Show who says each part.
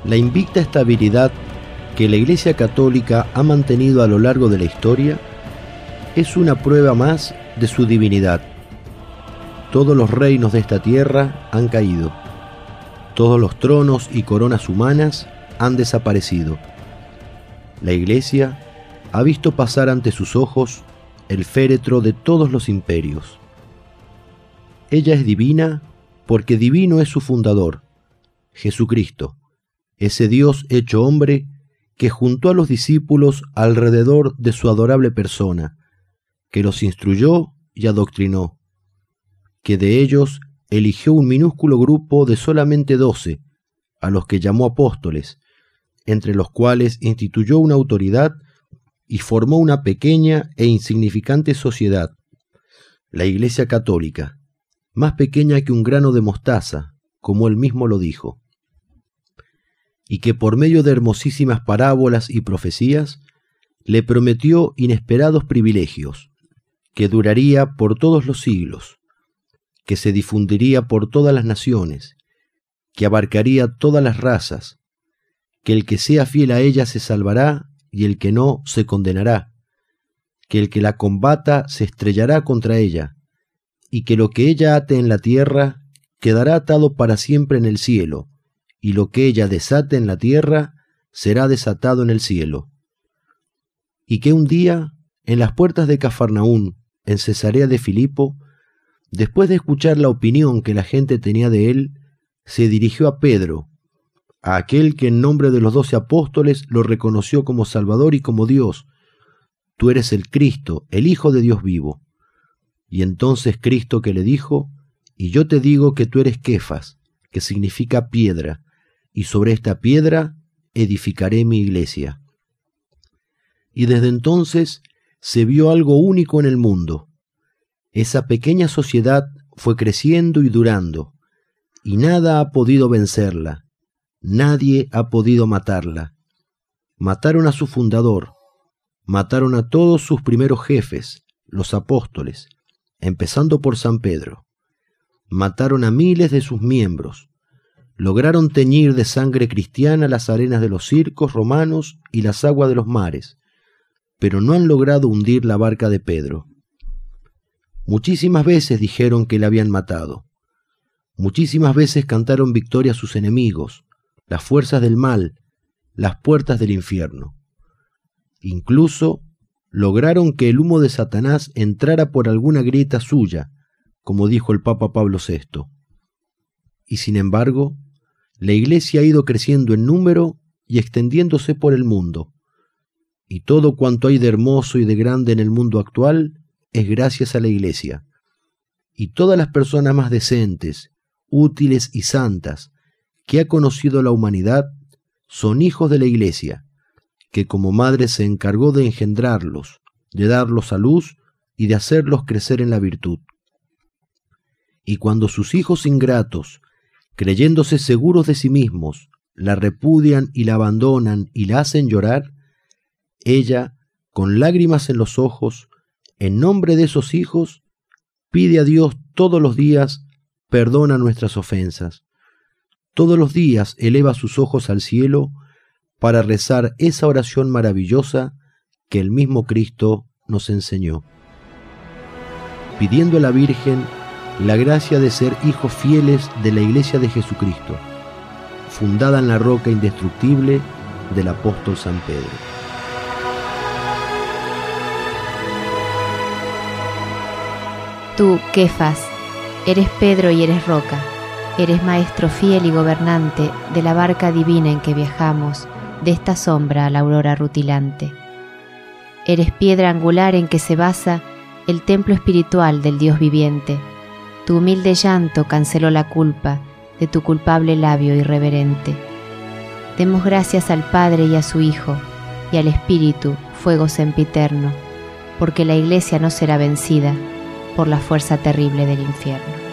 Speaker 1: La invicta estabilidad que la Iglesia Católica ha mantenido a lo largo de la historia es una prueba más de su divinidad. Todos los reinos de esta tierra han caído. Todos los tronos y coronas humanas han desaparecido. La Iglesia ha visto pasar ante sus ojos el féretro de todos los imperios. Ella es divina porque divino es su fundador, Jesucristo, ese Dios hecho hombre que juntó a los discípulos alrededor de su adorable persona, que los instruyó y adoctrinó, que de ellos eligió un minúsculo grupo de solamente 12, a los que llamó apóstoles, entre los cuales instituyó una autoridad y formó una pequeña e insignificante sociedad, la Iglesia Católica, más pequeña que un grano de mostaza, como él mismo lo dijo, y que por medio de hermosísimas parábolas y profecías le prometió inesperados privilegios, que duraría por todos los siglos, que se difundiría por todas las naciones, que abarcaría todas las razas, que el que sea fiel a ella se salvará y el que no se condenará, que el que la combata se estrellará contra ella, y que lo que ella ate en la tierra quedará atado para siempre en el cielo, y lo que ella desate en la tierra será desatado en el cielo. Y que un día, en las puertas de Cafarnaún, en Cesarea de Filipo, después de escuchar la opinión que la gente tenía de él, se dirigió a Pedro, a aquel que en nombre de los 12 apóstoles lo reconoció como Salvador y como Dios. Tú eres el Cristo, el Hijo de Dios vivo. Y entonces Cristo que le dijo, y yo te digo que tú eres Kefas, que significa piedra, y sobre esta piedra edificaré mi iglesia. Y desde entonces se vio algo único en el mundo. Esa pequeña sociedad fue creciendo y durando, y nada ha podido vencerla, nadie ha podido matarla. Mataron a su fundador, mataron a todos sus primeros jefes, los apóstoles, empezando por San Pedro. Mataron a miles de sus miembros. Lograron teñir de sangre cristiana las arenas de los circos romanos y las aguas de los mares, pero no han logrado hundir la barca de Pedro. Muchísimas veces dijeron que le habían matado. Muchísimas veces cantaron victoria a sus enemigos, las fuerzas del mal, las puertas del infierno. Incluso lograron que el humo de Satanás entrara por alguna grieta suya, como dijo el Papa Pablo VI. Y sin embargo, la Iglesia ha ido creciendo en número y extendiéndose por el mundo. Y todo cuanto hay de hermoso y de grande en el mundo actual es gracias a la Iglesia. Y todas las personas más decentes, útiles y santas que ha conocido la humanidad son hijos de la Iglesia, que como madre se encargó de engendrarlos, de darlos a luz y de hacerlos crecer en la virtud. Y cuando sus hijos ingratos, creyéndose seguros de sí mismos, la repudian y la abandonan y la hacen llorar, ella, con lágrimas en los ojos, en nombre de esos hijos, pide a Dios todos los días perdón a nuestras ofensas. Todos los días eleva sus ojos al cielo para rezar esa oración maravillosa que el mismo Cristo nos enseñó, pidiendo a la Virgen la gracia de ser hijos fieles de la Iglesia de Jesucristo, fundada en la roca indestructible del apóstol San Pedro.
Speaker 2: Tú, Kefas, eres Pedro y eres roca, eres maestro fiel y gobernante de la barca divina en que viajamos, de esta sombra a la aurora rutilante. Eres piedra angular en que se basa el templo espiritual del Dios viviente. Tu humilde llanto canceló la culpa de tu culpable labio irreverente. Demos gracias al Padre y a su Hijo, y al Espíritu, fuego sempiterno, porque la Iglesia no será vencida por la fuerza terrible del infierno.